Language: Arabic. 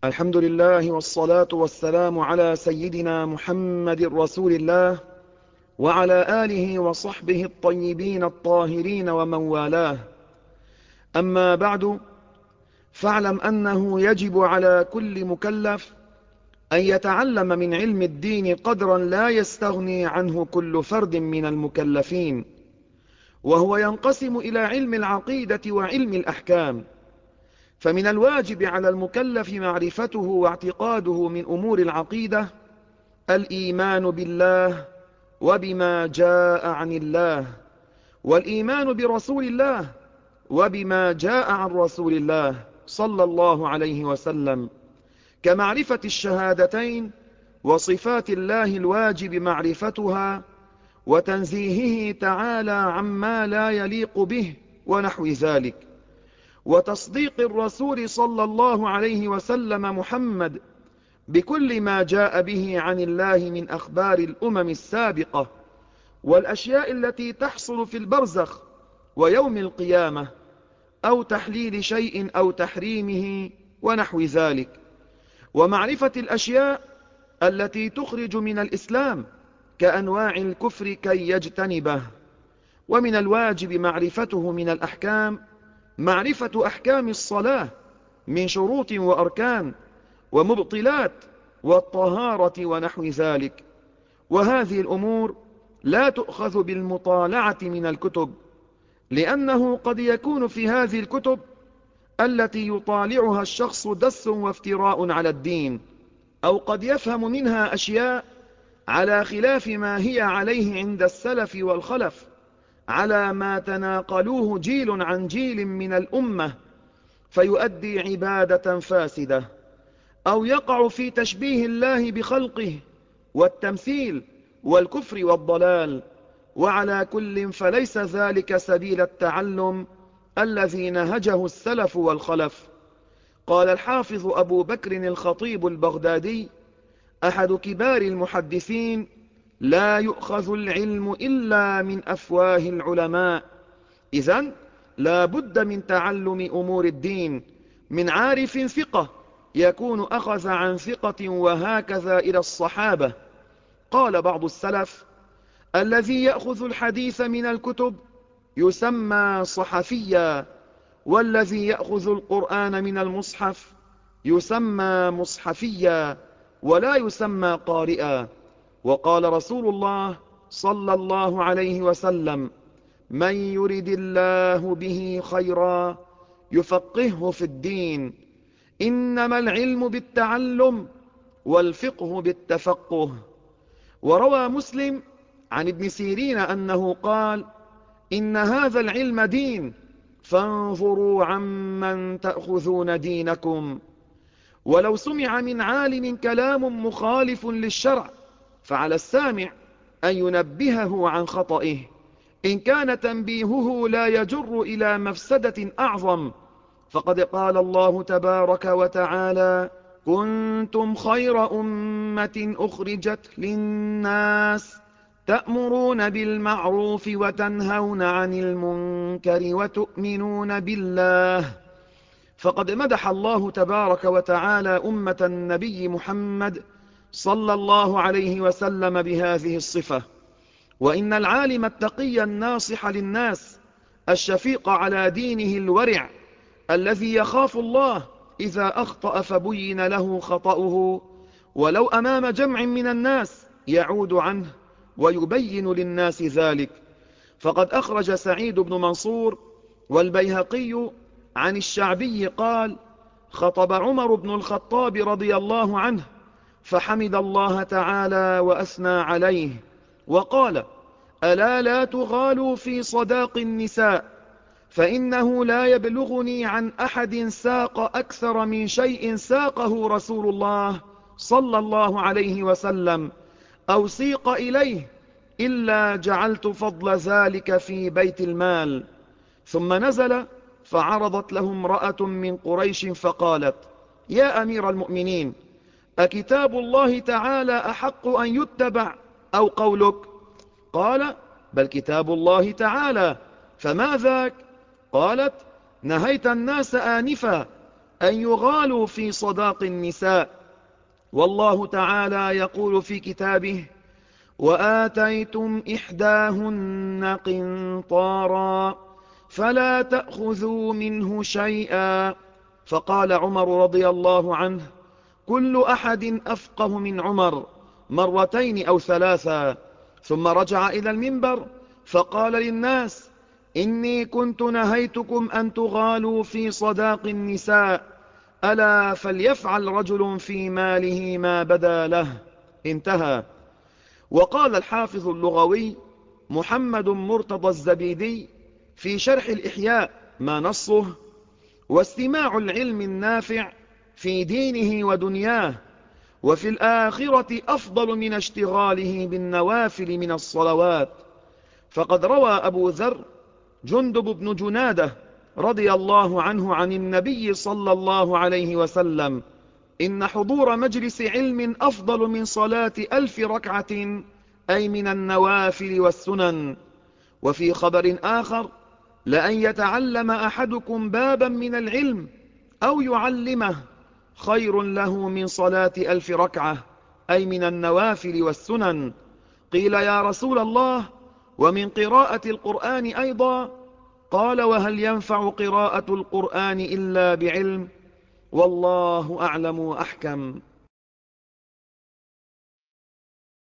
الحمد لله والصلاة والسلام على سيدنا محمد رسول الله وعلى آله وصحبه الطيبين الطاهرين ومن والاه. أما بعد، فاعلم أنه يجب على كل مكلف أن يتعلم من علم الدين قدرا لا يستغني عنه كل فرد من المكلفين، وهو ينقسم إلى علم العقيدة وعلم الأحكام. فمن الواجب على المكلف معرفته واعتقاده من أمور العقيدة الإيمان بالله وبما جاء عن الله، والإيمان برسول الله وبما جاء عن رسول الله صلى الله عليه وسلم، كمعرفة الشهادتين وصفات الله الواجب معرفتها وتنزيهه تعالى عما لا يليق به ونحو ذلك، وتصديق الرسول صلى الله عليه وسلم محمد بكل ما جاء به عن الله من أخبار الأمم السابقة والأشياء التي تحصل في البرزخ ويوم القيامة، أو تحليل شيء أو تحريمه ونحو ذلك، ومعرفة الأشياء التي تخرج من الإسلام كأنواع الكفر كي يجتنبه. ومن الواجب معرفته من الأحكام معرفة أحكام الصلاة من شروط وأركان ومبطلات والطهارة ونحو ذلك، وهذه الأمور لا تؤخذ بالمطالعة من الكتب، لأنه قد يكون في هذه الكتب التي يطالعها الشخص دس وافتراء على الدين، أو قد يفهم منها أشياء على خلاف ما هي عليه عند السلف والخلف، على ما تناقلوه جيل عن جيل من الأمة، فيؤدي عبادة فاسدة، أو يقع في تشبيه الله بخلقه والتمثيل والكفر والضلال. وعلى كل فليس ذلك سبيل التعلم الذي نهجه السلف والخلف. قال الحافظ أبو بكر الخطيب البغدادي أحد كبار المحدثين: لا يؤخذ العلم إلا من أفواه العلماء. إذن لا بد من تعلم أمور الدين من عارف ثقة يكون أخذ عن ثقة، وهكذا إلى الصحابة. قال بعض السلف: الذي يأخذ الحديث من الكتب يسمى صحفيا، والذي يأخذ القرآن من المصحف يسمى مصحفيا ولا يسمى قارئا. وقال رسول الله صلى الله عليه وسلم: من يرد الله به خيرا يفقهه في الدين، إنما العلم بالتعلم والفقه بالتفقه. وروى مسلم عن ابن سيرين أنه قال: إن هذا العلم دين، فانظروا عمن تأخذون دينكم. ولو سمع من عالم كلام مخالف للشرع فعلى السامع أن ينبهه عن خطئه، إن كان تنبيهه لا يجر إلى مفسدة أعظم. فقد قال الله تبارك وتعالى: كنتم خير أمة أخرجت للناس تأمرون بالمعروف وتنهون عن المنكر وتؤمنون بالله. فقد مدح الله تبارك وتعالى أمة النبي محمد صلى الله عليه وسلم بهذه الصفة. وإن العالم التقي الناصح للناس الشفيق على دينه الورع الذي يخاف الله إذا أخطأ فبين له خطأه ولو أمام جمع من الناس يعود عنه ويبين للناس ذلك. فقد أخرج سعيد بن منصور والبيهقي عن الشعبي قال: خطب عمر بن الخطاب رضي الله عنه فحمد الله تعالى وأثنى عليه وقال: ألا لا تغالوا في صداق النساء، فإنه لا يبلغني عن أحد ساق أكثر من شيء ساقه رسول الله صلى الله عليه وسلم أو سيق إليه، إلا جعلت فضل ذلك في بيت المال. ثم نزل فعرضت له امرأة من قريش فقالت: يا أمير المؤمنين، أكتاب الله تعالى أحق أن يتبع أو قولك؟ قال: بل كتاب الله تعالى. فما ذاك؟ قالت: نهيت الناس آنفا أن يغالوا في صداق النساء. والله تعالى يقول في كتابه: وآتيتم إحداهن قنطارا فلا تأخذوا منه شيئا. فقال عمر رضي الله عنه: كل أحد أفقه من عمر، مرتين أو ثلاثا. ثم رجع إلى المنبر فقال للناس: إني كنت نهيتكم أن تغالوا في صداق النساء، ألا فليفعل رجل في ماله ما بدا له. انتهى. وقال الحافظ اللغوي محمد مرتضى الزبيدي في شرح الإحياء ما نصه: واستماع العلم النافع في دينه ودنياه وفي الآخرة أفضل من اشتغاله بالنوافل من الصلوات. فقد روى أبو ذر جندب بن جنادة رضي الله عنه عن النبي صلى الله عليه وسلم: إن حضور مجلس علم أفضل من صلاة 1000 ركعة، أي من النوافل والسنن. وفي خبر آخر: لأن يتعلم أحدكم بابا من العلم أو يعلمه خير له من صلاة 1000 ركعة، أي من النوافل والسنن. قيل: يا رسول الله، ومن قراءة القرآن أيضا؟ قال: وهل ينفع قراءة القرآن إلا بعلم؟ والله أعلم وأحكم.